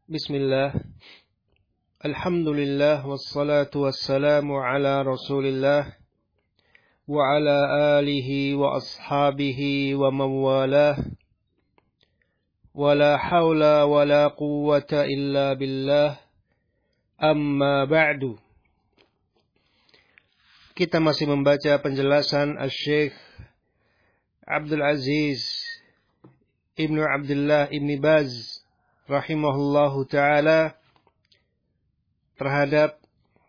Bismillah. Alhamdulillah wassalatu wassalamu ala Rasulillah wa ala alihi wa ashabihi wa mawalah. Wa la hawla wa la quwwata illa billah. Amma ba'du. Kita masih membaca penjelasan Asy-Syaikh Abdul Aziz Ibnu Abdullah Ibni Baz rahimahullahu ta'ala terhadap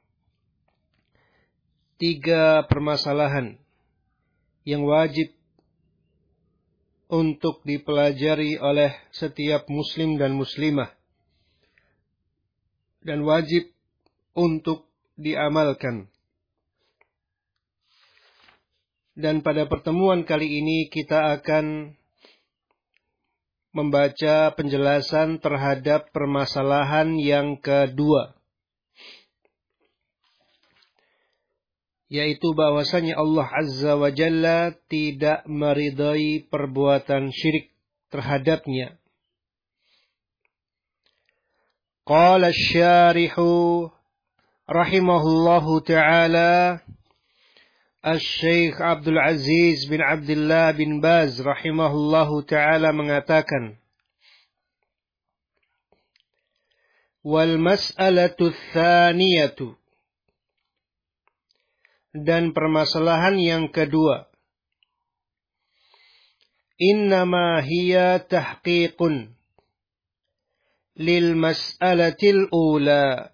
3 permasalahan yang wajib untuk dipelajari oleh setiap muslim dan muslimah dan wajib untuk diamalkan. Dan pada pertemuan kali ini kita akan membaca penjelasan terhadap permasalahan yang kedua, yaitu bahwasanya Allah Azza wa Jalla tidak meridai perbuatan syirik terhadapnya. Qala asy-syarihu rahimahullahu ta'ala, Asy-Syaikh Abdul Aziz bin Abdullah bin Baz rahimahullahu ta'ala mengatakan, wal mas'alatu tsaniyatu, dan permasalahan yang kedua, innama hiya tahqiqun lil mas'alatil ula,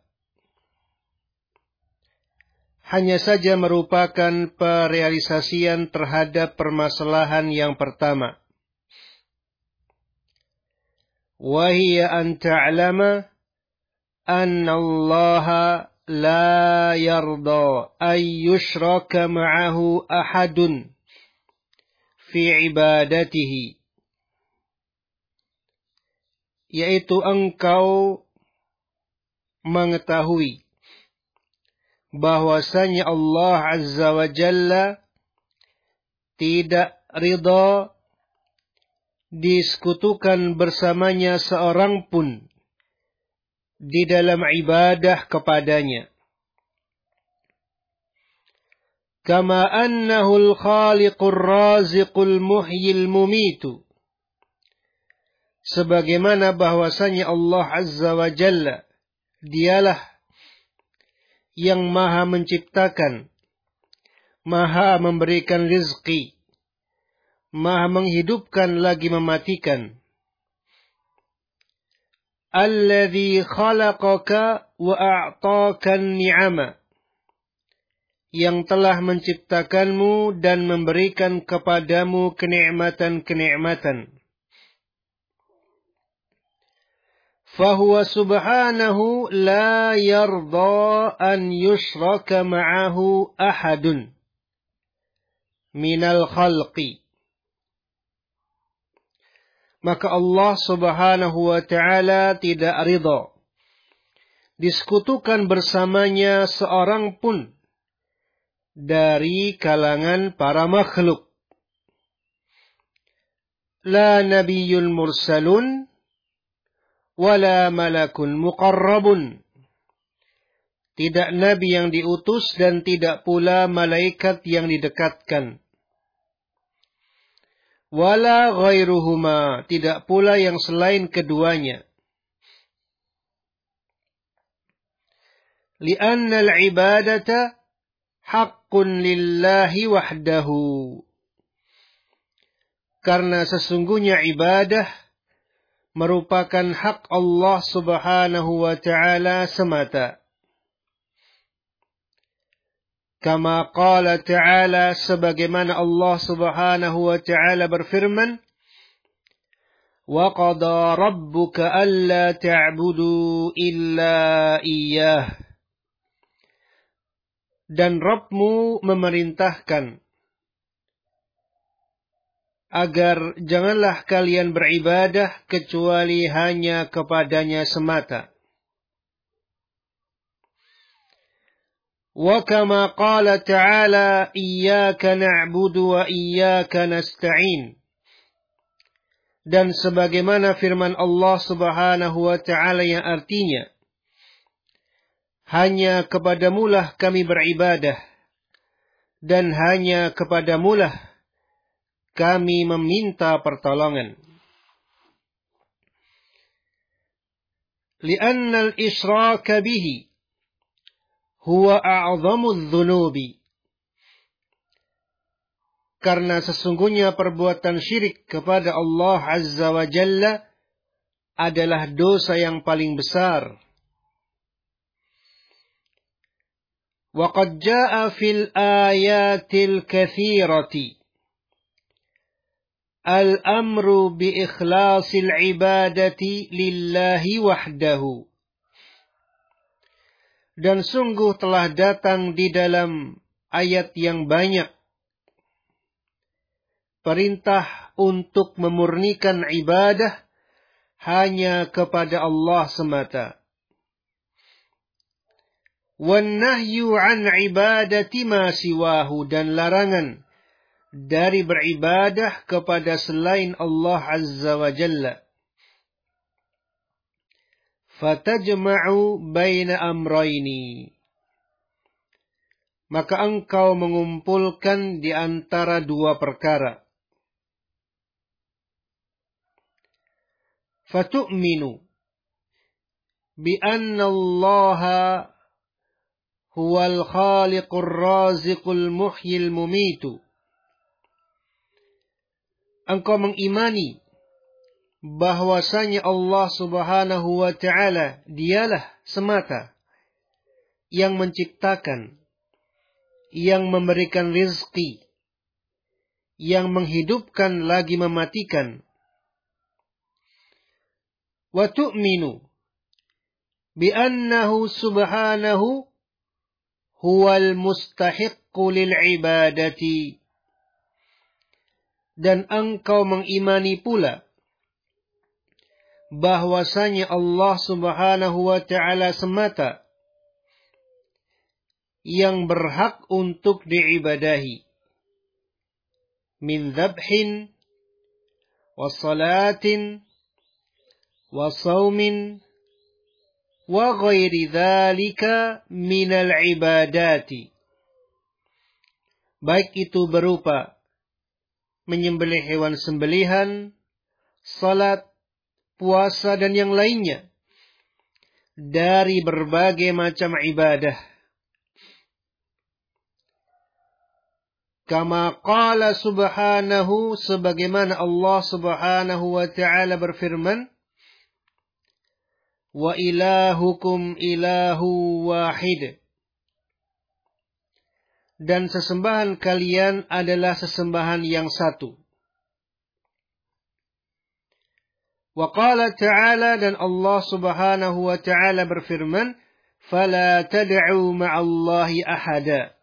hanya saja merupakan perealisasian terhadap permasalahan yang pertama. Wa hiya an ta'lama anna Allah la yarda ay yushraka ma'ahu ahadun fi ibadatihi, yaitu engkau mengetahui bahwasanya Allah Azza wa Jalla tidak ridha disekutukan bersamanya seorang pun di dalam ibadah kepadanya. Kama annahu al-khaliqur raziqul muhyil mumitu, sebagaimana bahwasanya Allah Azza wa Jalla dialah yang maha menciptakan, maha memberikan rizki, maha menghidupkan lagi mematikan. Alladzi khalaqaka wa a'taka an-ni'ama, yang telah menciptakanmu dan memberikan kepadamu kenikmatan-kenikmatan. Fahuwa subhanahu la yarda an yushraka ma'ahu ahadun minal khalqi. Maka Allah Subhanahu wa ta'ala tidak ridha disekutukan bersamanya seorang pun dari kalangan para makhluk. La nabiyyun mursalun wala malakun muqarrabun, tidak nabi yang diutus dan tidak pula malaikat yang didekatkan. Wala ghairuhuma, tidak pula yang selain keduanya. Lianna al-ibadata haqqun lillahi wahdahu, karena sesungguhnya ibadah merupakan hak Allah Subhanahu wa ta'ala semata. Kama qala ta'ala, sebagaimana Allah Subhanahu wa ta'ala berfirman, wa qada rabbuka alla ta'budu illa iyyah, dan Rabbmu memerintahkan agar janganlah kalian beribadah kecuali hanya kepadanya semata. Wa kama qala ta'ala, iyyaka na'budu wa iyyaka nasta'in, Dan sebagaimana firman Allah Subhanahu wa ta'ala yang artinya, hanya kepadamulah kami beribadah, dan hanya kepadamulah kami meminta pertolongan. Lianna al-isyraka bihi huwa a'zamudz dzunubi. Karena sesungguhnya perbuatan syirik kepada Allah Azza wa Jalla adalah dosa yang paling besar. Wa qad jaa'a fil ayatil katsirati al-amru bi ikhlasil ibadati lillahi wahdahu. Dan sungguh telah datang di dalam ayat yang banyak perintah untuk memurnikan ibadah hanya kepada Allah semata. Wan nahyu an ibadati ma siwahu, dan larangan dari beribadah kepada selain Allah Azza wa Jalla. Fatajma'u baina amrayni. Maka engkau mengumpulkan di antara dua perkara. Fatu'minu bi anna Allah huwal khaliqur raziqul muhyil mumitu. Engkau mengimani bahwasanya Allah Subhanahu wa ta'ala dialah semata yang menciptakan, yang memberikan rizki, yang menghidupkan lagi mematikan. Wa tu'minu bi annahu subhanahu huwal mustahiqqu lil ibadati. Dan engkau mengimani pula bahwasanya Allah Subhanahu wa ta'ala semata yang berhak untuk diibadahi. Min dzabhin wa salatin wa saumin wa ghairi dzalika minal ibadati. Baik itu berupa menyembelih hewan sembelihan, salat, puasa, dan yang lainnya dari berbagai macam ibadah. Kama qala subhanahu, sebagaimana Allah Subhanahu wa ta'ala berfirman, wa ilahukum ilahu wahid. Dan sesembahan kalian adalah sesembahan yang satu. Wa qala ta'ala, dan Allah Subhanahu wa ta'ala berfirman, fala tad'u ma'allahi ahada.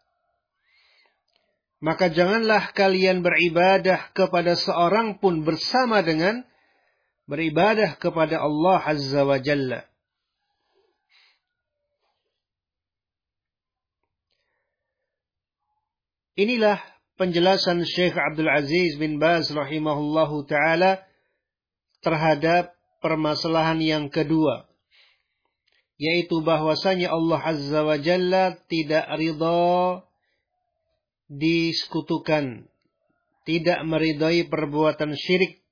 Maka janganlah kalian beribadah kepada seorang pun bersama dengan beribadah kepada Allah Azza wa Jalla. Inilah penjelasan Syekh Abdul Aziz bin Baz rahimahullahu ta'ala terhadap permasalahan yang kedua, yaitu bahwasanya Allah Azza wa Jalla tidak ridha disekutukan, tidak meridai perbuatan syirik.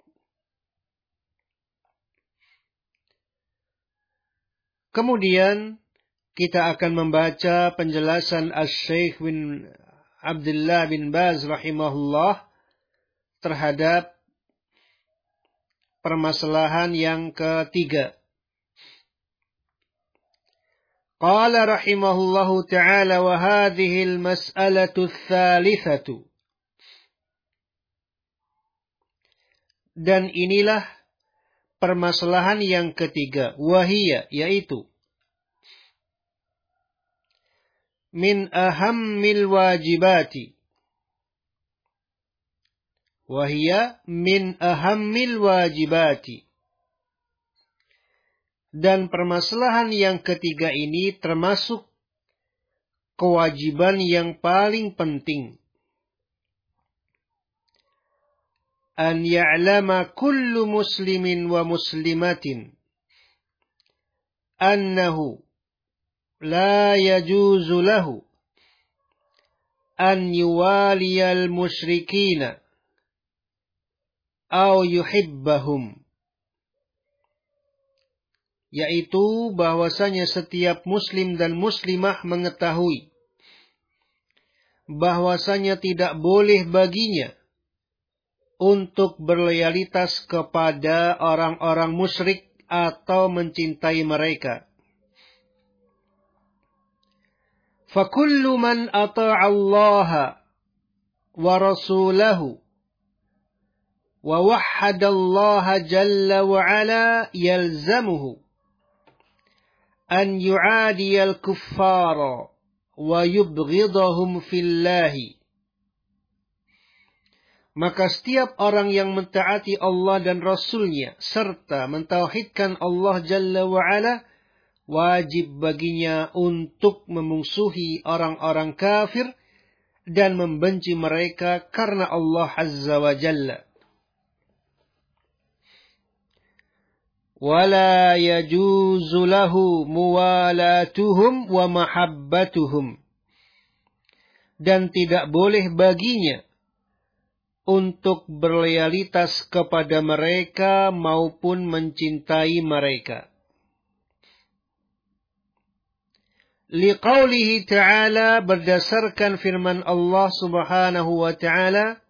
Kemudian kita akan membaca penjelasan Asy-Syaikh bin Abdullah bin Baz rahimahullah terhadap permasalahan yang ketiga. Qala rahimahullahu ta'ala wa hadhihi al-mas'alatu ats-tsalitsatu. Dan inilah permasalahan yang ketiga, wahiyya, yaitu min ahammil wajibati. Wahiyya min ahammil wajibati. Dan permasalahan yang ketiga ini termasuk kewajiban yang paling penting. an ya'lama kullu muslimin wa muslimatin annahu la yajuzu lahu an yuwaliyal musyrikina aw yuhibbahum, yaitu bahwasanya setiap muslim dan muslimah mengetahui bahwasanya tidak boleh baginya untuk berloyalitas kepada orang-orang musyrik atau mencintai mereka. فَكُلُّ مَنْ أَطَاعَ اللَّهَ وَرَسُولَهُ وَوَحَّدَ اللَّهَ جَلَّ وَعَلَا يَلْزَمُهُ أَنْ يُعَادِيَ الْكُفَّارَ وَيُبْغِضَهُمْ فِي اللَّهِ. Maka setiap orang yang mentaati Allah dan Rasul-Nya serta mentauhidkan Allah Jalla wa'ala, wajib baginya untuk memungsuhi orang-orang kafir dan membenci mereka karena Allah Azza wa Jalla. وَلَا يَجُوزُ لَهُ مُوَالَاتُهُمْ وَمَحَبَّتُهُمْ. Dan tidak boleh baginya untuk berloyalitas kepada mereka maupun mencintai mereka. Liqaulihi ta'ala, berdasarkan firman Allah subhanahu wa ta'ala,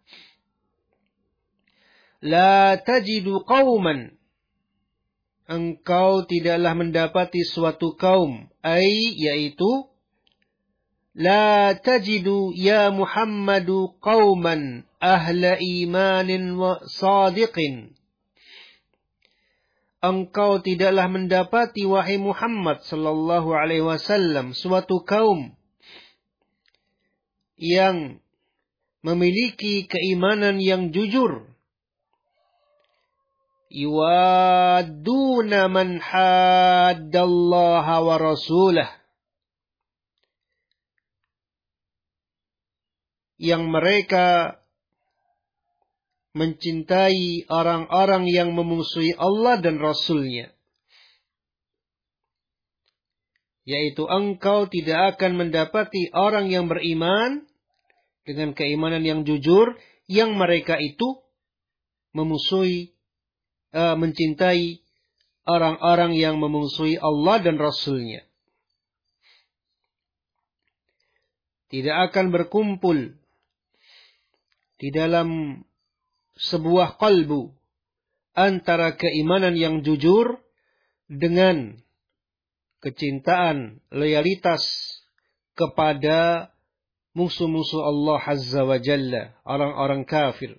La tajidu qawman, engkau tidaklah mendapati suatu kaum, yaitu La tajidu ya Muhammadu qawman ahla imanin wa sadiqin. Engkau tidaklah mendapati wahai Muhammad sallallahu alaihi wasallam suatu kaum yang memiliki keimanan yang jujur. Yuwadduna man haddallaha wa rasulah. Yang mereka mencintai orang-orang yang memusuhi Allah dan Rasul-Nya. Yaitu engkau tidak akan mendapati orang yang beriman dengan keimanan yang jujur, yang mereka itu memusuhi, mencintai orang-orang yang memusuhi Allah dan Rasul-Nya. Tidak akan berkumpul di dalam sebuah qalbu antara keimanan yang jujur dengan kecintaan, loyalitas kepada musuh-musuh Allah Azza wa Jalla, orang-orang kafir.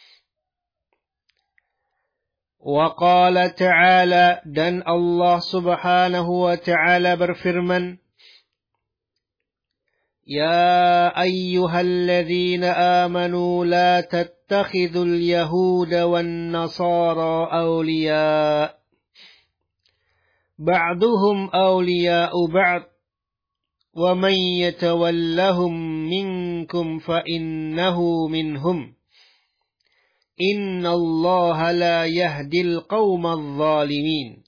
Wa qala ta'ala, dan Allah subhanahu wa ta'ala berfirman, Ya ayyuhalladzina amanu la tattakhidhul yahuda wan nasara awliya. Ba'duhum awliya'u ba'd. Wa man yatawallahum minkum fa innahu minhum. Inna Allah la yahdil qawmal zalimin.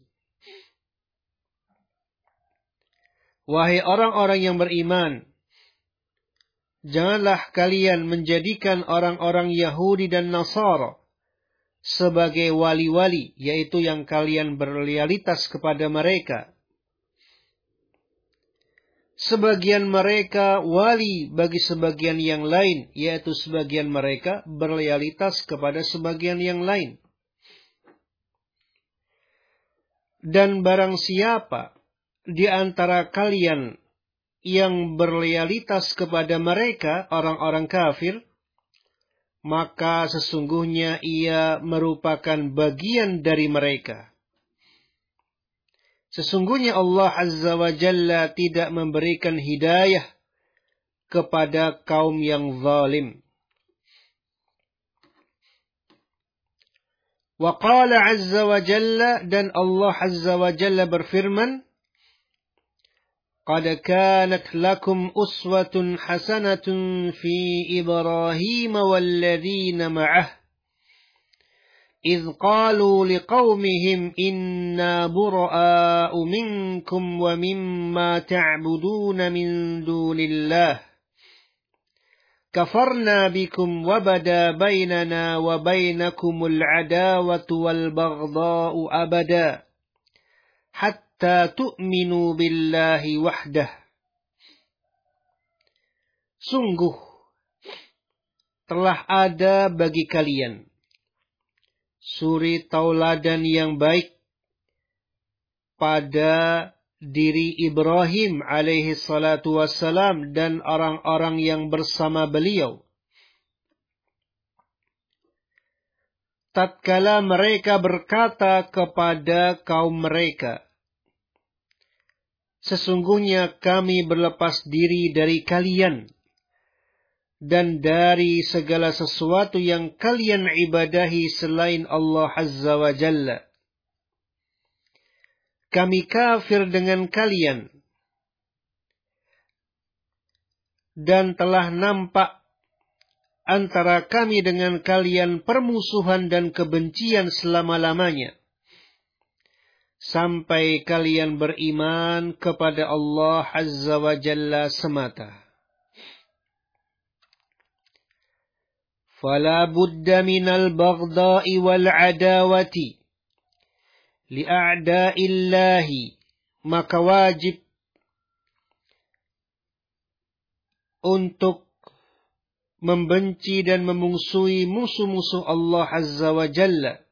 Wahai orang-orang yang beriman, janganlah kalian menjadikan orang-orang Yahudi dan Nasara sebagai wali-wali, yaitu yang kalian berloyalitas kepada mereka. Sebagian mereka wali bagi sebagian yang lain, yaitu sebagian mereka berloyalitas kepada sebagian yang lain. Dan barang siapa di antara kalian yang berloyalitas kepada mereka, orang-orang kafir, maka sesungguhnya ia merupakan bagian dari mereka. Sesungguhnya Allah Azza wa Jalla tidak memberikan hidayah kepada kaum yang zalim. Wa qala Azza wa Jalla, dan Allah Azza wa Jalla berfirman, قد كانت لكم أسوة حسنة في إبراهيم والذين معه إذ قالوا لقومهم إنا براء منكم ومما تعبدون من دون الله كفرنا بكم وبدا بيننا وبينكم العداوة والبغضاء أبدا حتى تؤمنوا بالله وحده. Sungguh telah ada bagi kalian suri tauladan yang baik pada diri Ibrahim alaihi salatu wassalam dan orang-orang yang bersama beliau. Tatkala mereka berkata kepada kaum mereka, sesungguhnya kami berlepas diri dari kalian dan dari segala sesuatu yang kalian ibadahi selain Allah Azza wa Jalla. Kami kafir dengan kalian dan telah nampak antara kami dengan kalian permusuhan dan kebencian selama-lamanya sampai kalian beriman kepada Allah Azza wa Jalla semata. فلا بد من البغضاء والعداوة لأعداء الله, maka wajib untuk membenci dan memungsuhi musuh-musuh Allah Azza wa Jalla.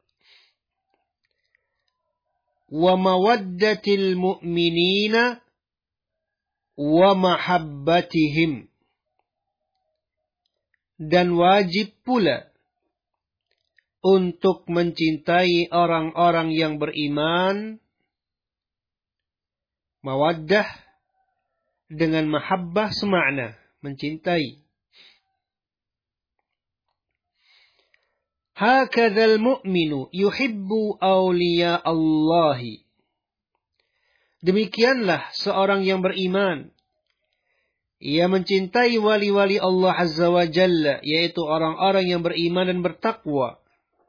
Wa mawaddatil mu'minina wa mahabbatihim, dan wajib pula untuk mencintai orang-orang yang beriman. Mawaddah dengan mahabbah semakna, mencintai. Hakadzal mu'minu yuhibbu awliya Allahi. Demikianlah seorang yang beriman, ia mencintai wali-wali Allah Azza wa Jalla, yaitu orang-orang yang beriman dan bertakwa.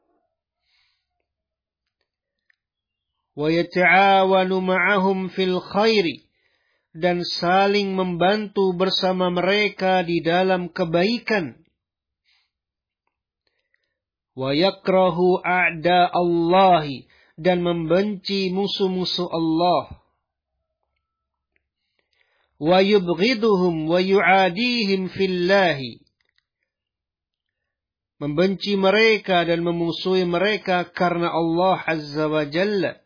Wa yata'awanu ma'ahum fil khairi, dan saling membantu bersama mereka di dalam kebaikan. Wa yakrahu a'da Allahi, dan membenci musuh-musuh Allah. Wa yubghiduhum wa yu'adihim fillahi, membenci mereka dan memusuhi mereka karena Allah Azza wa Jalla.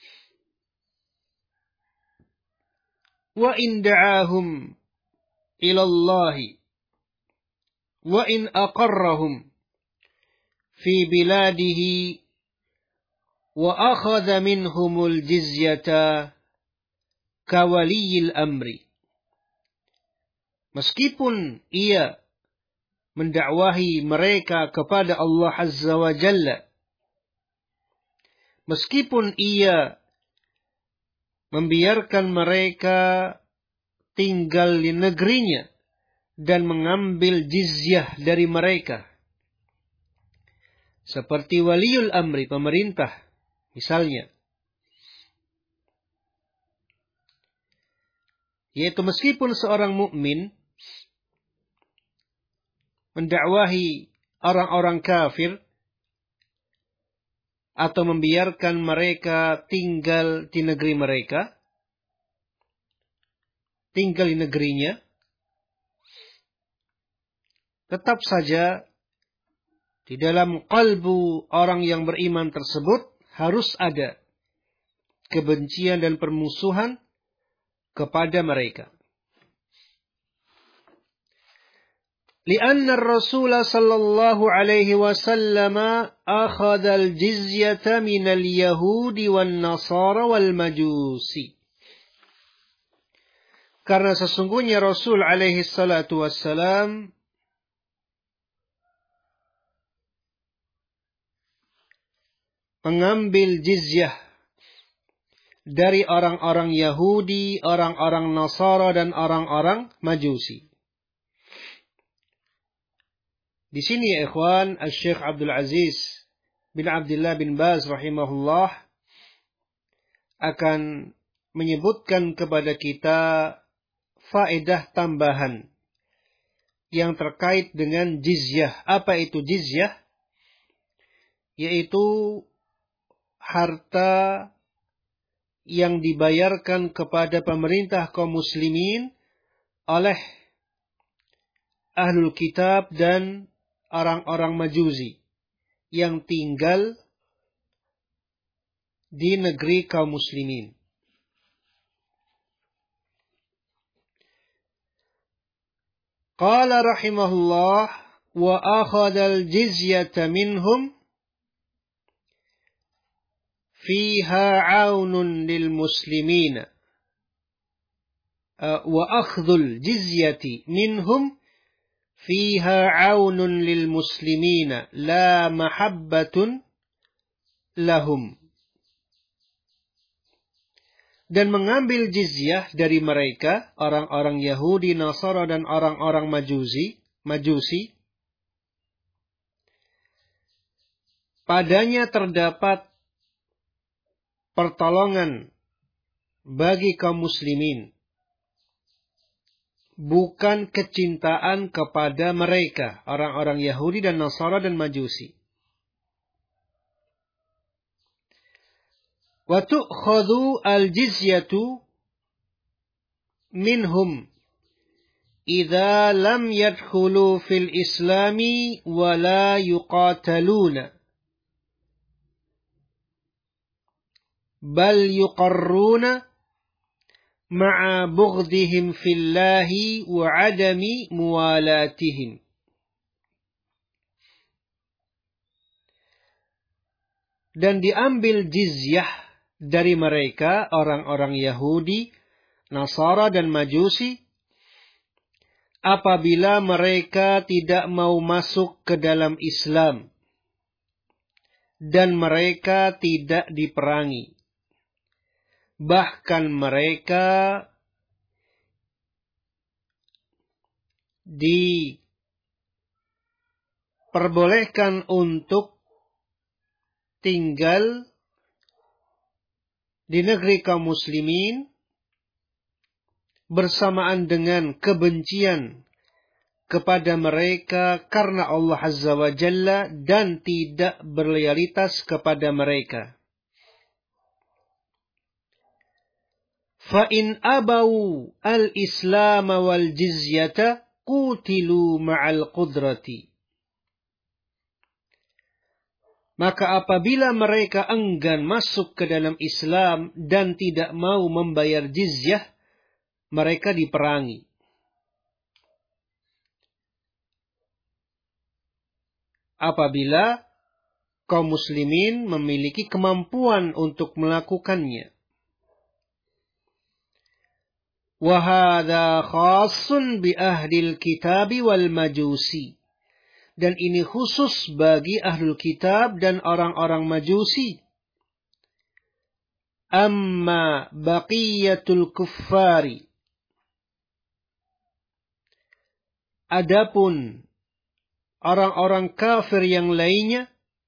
Wa in da'ahum ila Allahi wa in aqarrahum fi biladihi wa akhadha minhumul jizyata kawaliyil amri. Meskipun ia mendakwahi mereka kepada Allah Azza wa Jalla, meskipun ia membiarkan mereka tinggal di negerinya dan mengambil jizyah dari mereka, seperti waliul amri, pemerintah misalnya, yaitu meskipun seorang mukmin mendakwahi orang-orang kafir atau membiarkan mereka tinggal di negeri mereka, tinggal di negerinya, tetap saja di dalam kalbu orang yang beriman tersebut harus ada kebencian dan permusuhan kepada mereka. لأن الرسول صلى الله عليه وسلم أخذ الجزية من اليهود والنصارى والمجوس. Karena sesungguhnya Rasul alaihi salatu wassalam mengambil jizyah dari orang-orang Yahudi, orang-orang Nasara, dan orang-orang Majusi. Di sini ya ikhwan, Syekh Abdul Aziz bin Abdullah bin Baz rahimahullah akan menyebutkan kepada kita faedah tambahan yang terkait dengan jizyah. Apa itu jizyah? Yaitu harta yang dibayarkan kepada pemerintah kaum muslimin oleh ahlul kitab dan orang-orang majusi yang tinggal di negeri kaum muslimin. Qala rahimahullah wa akhadha al-jizyata minhum fiha 'aunun lil muslimina wa akhdhul jizyati minhum fiha 'aunun lil muslimina la mahabbatun lahum. Dan mengambil jizyah dari mereka, orang-orang Yahudi, Nasara, dan orang-orang Majusi, padanya terdapat pertolongan bagi kaum muslimin, bukan kecintaan kepada mereka, orang-orang Yahudi dan Nasara dan Majusi. Wa tu'khadhu al-jizyatu minhum idza lam yadkhulu fil islami wa la yuqataluna bal yuqarruna ma'a bughdihim fillahi wa 'adami muwalatihim. Dan diambil jizyah dari mereka, orang-orang Yahudi, Nasara, dan Majusi, apabila mereka tidak mau masuk ke dalam Islam dan mereka tidak diperangi. Bahkan mereka diperbolehkan untuk tinggal di negeri kaum muslimin bersamaan dengan kebencian kepada mereka karena Allah Azza wa Jalla dan tidak berloyalitas kepada mereka. Fa in abau al-islam wal jizyata qutilu ma'al qudrati. Maka apabila mereka enggan masuk ke dalam Islam dan tidak mau membayar jizyah, mereka diperangi. Apabila kaum muslimin memiliki kemampuan untuk melakukannya. Wa hadza khassun bi ahlil kitabi wal majusi. Dan ini khusus bagi ahlul kitab dan orang-orang Majusi. Amma baqiyatul kuffari. Adapun orang-orang kafir yang lainnya,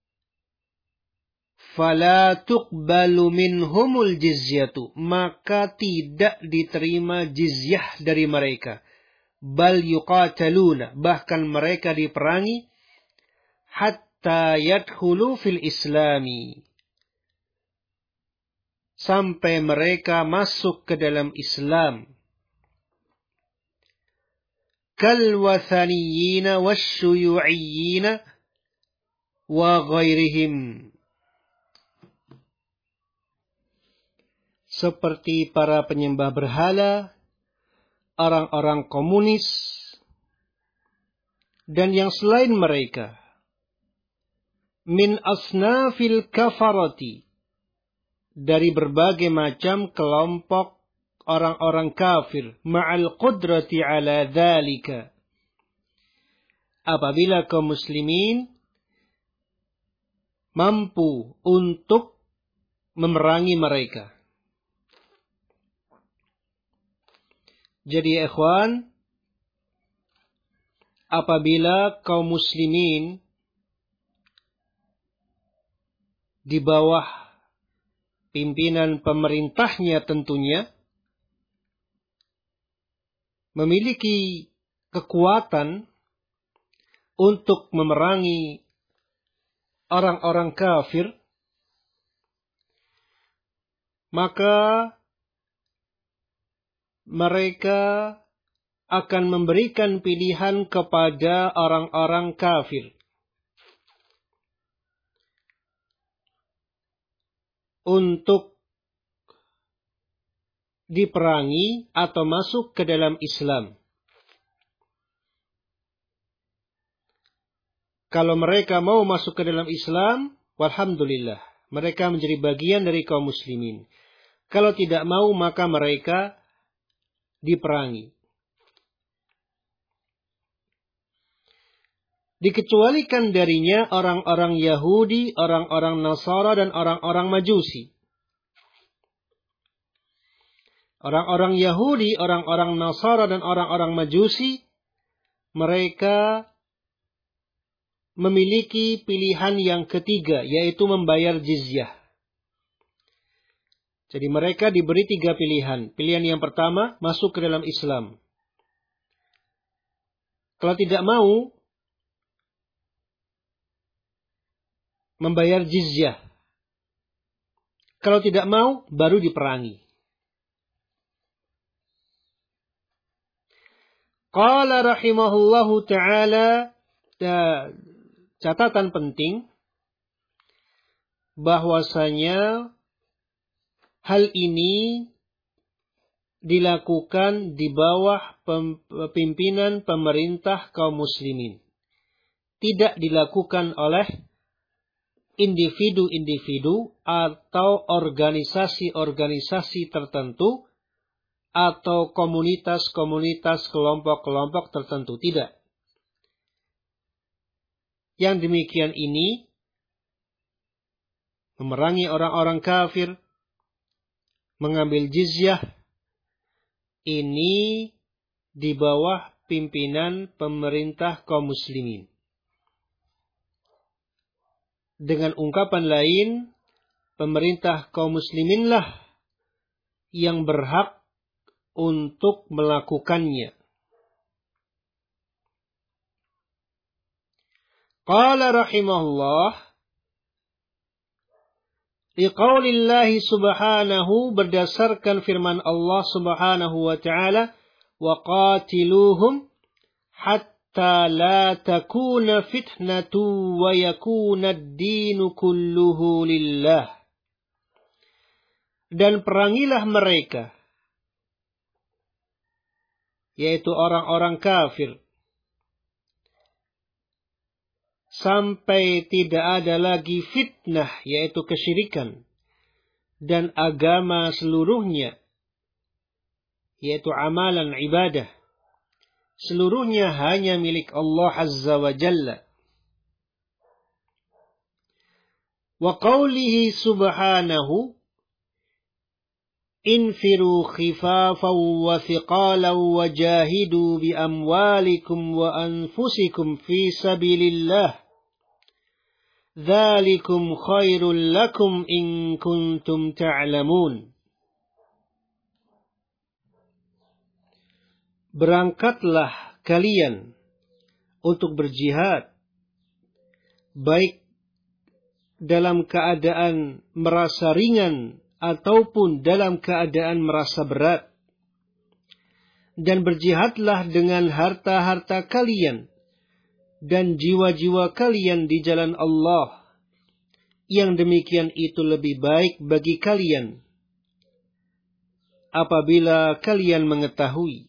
fala tuqbalu minhumul jizyatu, maka tidak diterima jizyah dari mereka. Bal yuqataluna, bahkan mereka diperangi hatta yadkhulu fil islami, sampai mereka masuk ke dalam Islam. Kal wathaniyina wasyuyu'iyina wa ghairihim, seperti para penyembah berhala, orang-orang komunis, dan yang selain mereka. Min asnafil kafarati, dari berbagai macam kelompok orang-orang kafir. Ma'al qudrati ala dhalika, apabila kaum muslimin mampu untuk memerangi mereka. Jadi ikhwan, apabila kaum muslimin di bawah pimpinan pemerintahnya tentunya memiliki kekuatan untuk memerangi orang-orang kafir, maka mereka akan memberikan pilihan kepada orang-orang kafir untuk diperangi atau masuk ke dalam Islam. Kalau mereka mau masuk ke dalam Islam, walhamdulillah, mereka menjadi bagian dari kaum muslimin. Kalau tidak mau, maka mereka diperangi. Dikecualikan darinya orang-orang Yahudi, orang-orang Nasara, dan orang-orang Majusi. Orang-orang Yahudi, orang-orang Nasara, dan orang-orang Majusi, mereka memiliki pilihan yang ketiga, yaitu membayar jizyah. Jadi mereka diberi 3 pilihan. Pilihan yang pertama, masuk ke dalam Islam. Kalau tidak mau, membayar jizyah. Kalau tidak mau, baru diperangi. Qala rahimahullahu ta'ala, catatan penting, bahwasanya hal ini dilakukan di bawah pimpinan pemerintah kaum muslimin. Tidak dilakukan oleh individu-individu atau organisasi-organisasi tertentu atau komunitas-komunitas, kelompok-kelompok tertentu. Tidak. Yang demikian ini memerangi orang-orang kafir, mengambil jizyah, ini di bawah pimpinan pemerintah kaum muslimin. Dengan ungkapan lain, pemerintah kaum musliminlah yang berhak untuk melakukannya. Qala rahimahullah, liqaulillahi subhanahu, berdasarkan firman Allah subhanahu wa ta'ala, wa qatiluhum hatta la takuna fitnatu wa yakuna ad-dinu kulluhu lillah. Dan perangilah mereka, yaitu orang-orang kafir, sampai tidak ada lagi fitnah, yaitu kesyirikan, dan agama seluruhnya, yaitu amalan ibadah, seluruhnya hanya milik Allah Azza wa Jalla. Wa qawlihi subhanahu, infiru khifafan wa thiqalan wa jahidu bi amwalikum wa anfusikum fi sabilillah. Dzalikum khairul lakum in kuntum ta'lamun. Berangkatlah kalian untuk berjihad, baik dalam keadaan merasa ringan ataupun dalam keadaan merasa berat. Dan berjihadlah dengan harta-harta kalian dan jiwa-jiwa kalian di jalan Allah. Yang demikian itu lebih baik bagi kalian apabila kalian mengetahui.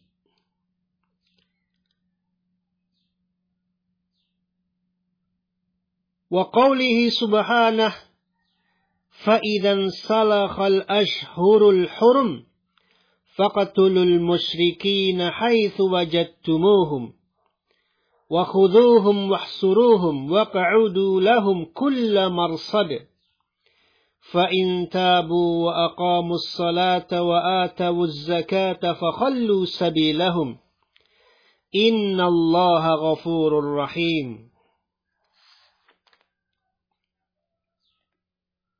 Wa qawlihi subhanah, فَإِذَا انْسَلَخَ الْأَشْهُرُ الْحُرُمُ فَقَتُلُوا الْمُشْرِكِينَ حَيْثُ وَجَدتُّمُوهُمْ وَخُذُوهُمْ وَاحْصُرُوهُمْ وَاقْعُدُوا لَهُمْ كُلَّ مَرْصَدٍ فَإِنْ تَابُوا وَأَقَامُوا الصَّلَاةَ وَآتَوُا الزَّكَاةَ فَخَلُّوا سَبِيلَهُمْ إِنَّ اللَّهَ غَفُورٌ رَحِيمٌ.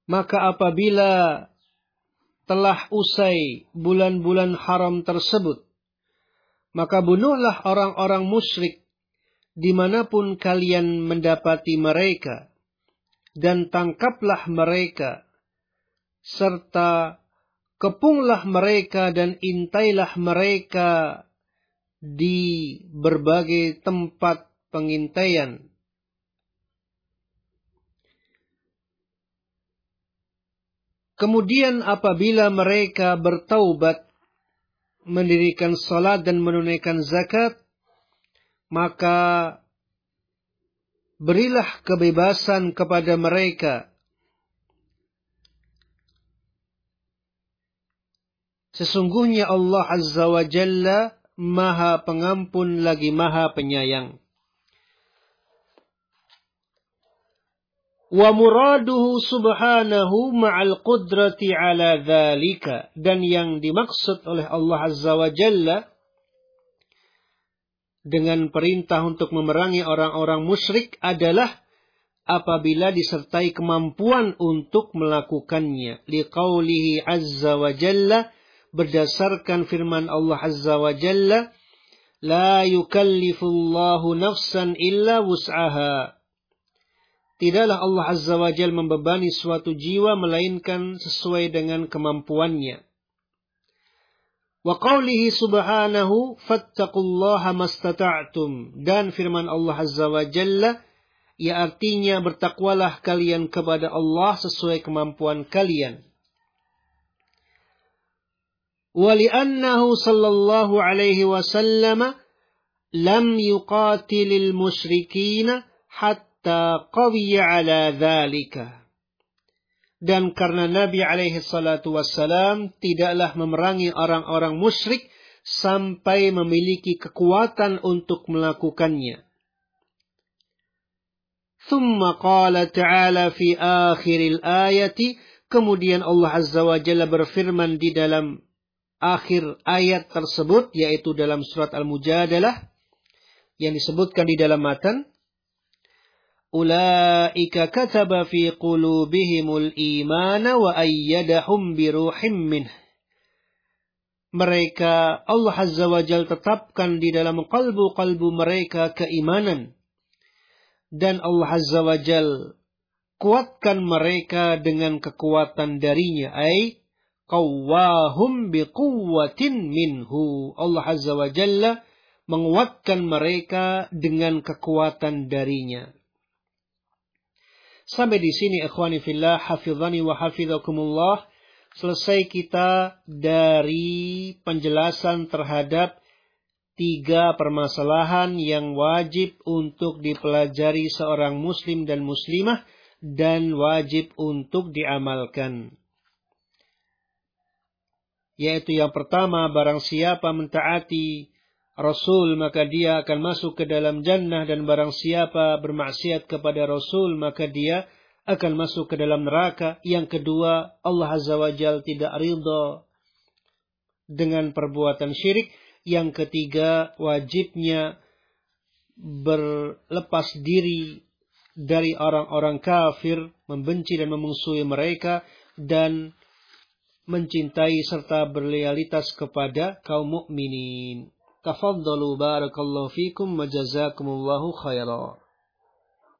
Maka apabila telah usai bulan-bulan haram tersebut, maka bunuhlah orang-orang musyrik dimanapun kalian mendapati mereka, dan tangkaplah mereka, serta kepunglah mereka dan intailah mereka di berbagai tempat pengintaian. Kemudian apabila mereka bertaubat, mendirikan salat dan menunaikan zakat, maka berilah kebebasan kepada mereka. Sesungguhnya Allah Azza wa Jalla Maha Pengampun lagi Maha Penyayang. Wa muraduhu subhanahu ma'al qudrati ala dzalika. Dan yang dimaksud oleh Allah Azza wa Jalla dengan perintah untuk memerangi orang-orang musyrik adalah apabila disertai kemampuan untuk melakukannya. Liqaulihi Azza wa Jalla, berdasarkan firman Allah Azza wa Jalla, la yukallifullahu nafsan illa wus'aha. Tidaklah Allah Azza wa Jalla membebani suatu jiwa melainkan sesuai dengan kemampuannya. Wa qawlihi subhanahu fattaqullaha mastata'tum. Dan firman Allah Azza wa Jalla, ya artinya bertakwalah kalian kepada Allah sesuai kemampuan kalian. Wa li'annahu sallallahu alaihi wasallam lam yuqatilil musyrikina hatta qawiya ala dzalika. Dan karena Nabi alaihi salatu wassalam tidaklah memerangi orang-orang musyrik sampai memiliki kekuatan untuk melakukannya. Thumma qala ta'ala fi akhiril ayati. Kemudian Allah Azza wa Jalla berfirman di dalam akhir ayat tersebut, yaitu dalam surat Al-Mujadalah yang disebutkan di dalam matan, Ulaika kataba fi qulubihimul imana wa ayyadahum biruhim minh. Mereka Allah Azza wa Jalla tetapkan di dalam kalbu-kalbu mereka keimanan. Dan Allah Azza wa Jalla kuatkan mereka dengan kekuatan darinya. Ay qawwahum biquwwatin minhu. Allah Azza wa Jalla menguatkan mereka dengan kekuatan darinya. Sampai di sini ikhwani fillah, hafizani wa hafizakumullah, selesai kita dari penjelasan terhadap 3 permasalahan yang wajib untuk dipelajari seorang muslim dan muslimah dan wajib untuk diamalkan. Yaitu yang pertama, barang siapa mentaati Rasul maka dia akan masuk ke dalam jannah, dan barang siapa bermaksiat kepada Rasul maka dia akan masuk ke dalam neraka. Yang kedua, Allah Azza wa Jalla tidak ridha dengan perbuatan syirik. Yang ketiga, wajibnya berlepas diri dari orang-orang kafir, membenci dan memusuhi mereka, dan mencintai serta berloyalitas kepada kaum mukminin. Tafaddalu barakallahu fikum wa jazakumullahu khairan.